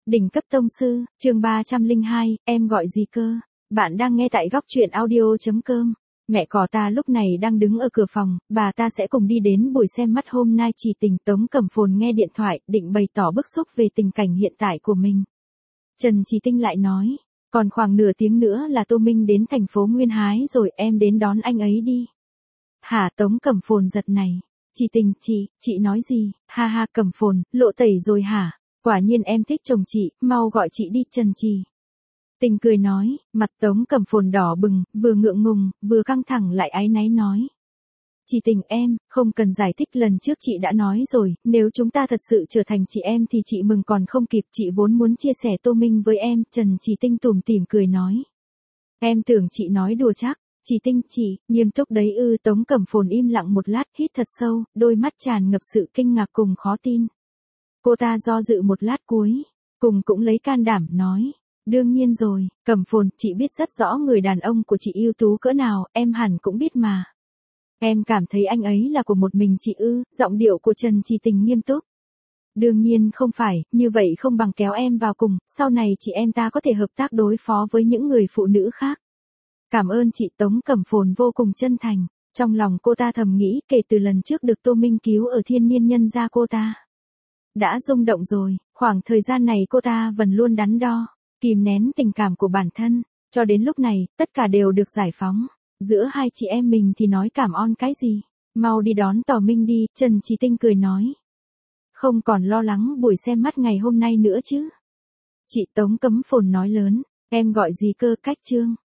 Đỉnh cấp tông sư, chương 302, em gọi gì cơ? Bạn đang nghe tại góc truyện audio.com. Mẹ cỏ ta lúc này đang đứng ở cửa phòng, bà ta sẽ cùng đi đến buổi xem mắt hôm nay. Chỉ Tình Tống cầm phồn nghe điện thoại, định bày tỏ bức xúc về tình cảnh hiện tại của mình. Trần Chỉ Tinh lại nói, còn khoảng nửa tiếng nữa là Tô Minh đến thành phố Nguyên Hái rồi, em đến đón anh ấy đi. Hả? Tống Cẩm Phồn giật này. Chỉ Tình, chị nói gì? Ha ha, Cẩm Phồn, lộ tẩy rồi hả? Quả nhiên em thích chồng chị, mau gọi chị đi. Trần Chỉ Tình cười nói, mặt Tống Cẩm Phồn đỏ bừng, vừa ngượng ngùng, vừa căng thẳng lại áy náy nói. Chỉ Tình em, không cần giải thích, lần trước chị đã nói rồi, nếu chúng ta thật sự trở thành chị em thì chị mừng còn không kịp, chị vốn muốn chia sẻ Tô Minh với em. Trần Chỉ Tinh tủm tỉm cười nói. Em tưởng chị nói đùa chắc. Chỉ Tinh, chị, nghiêm túc đấy ư? Tống Cẩm Phồn im lặng một lát, hít thật sâu, đôi mắt tràn ngập sự kinh ngạc cùng khó tin. Cô ta do dự một lát cuối cùng cũng lấy can đảm nói. Đương nhiên rồi, Cẩm Phồn, chị biết rất rõ người đàn ông của chị ưu tú cỡ nào, em hẳn cũng biết mà. Em cảm thấy anh ấy là của một mình chị ư? Giọng điệu của Trần Chỉ Tình nghiêm túc. Đương nhiên không phải, như vậy không bằng kéo em vào cùng, sau này chị em ta có thể hợp tác đối phó với những người phụ nữ khác. Cảm ơn chị. Tống Cẩm Phồn vô cùng chân thành, trong lòng cô ta thầm nghĩ kể từ lần trước được Tô Minh cứu ở Thiên Niên Nhân gia, cô ta đã rung động rồi. Khoảng thời gian này cô ta vẫn luôn đắn đo, kìm nén tình cảm của bản thân, cho đến lúc này, tất cả đều được giải phóng. Giữa hai chị em mình thì nói cảm ơn cái gì? Mau đi đón Tỏ Minh đi. Trần Chỉ Tinh cười nói. Không còn lo lắng buổi xem mắt ngày hôm nay nữa chứ? Chị Tống Cẩm Phồn nói lớn. Em gọi gì cơ? Cách chương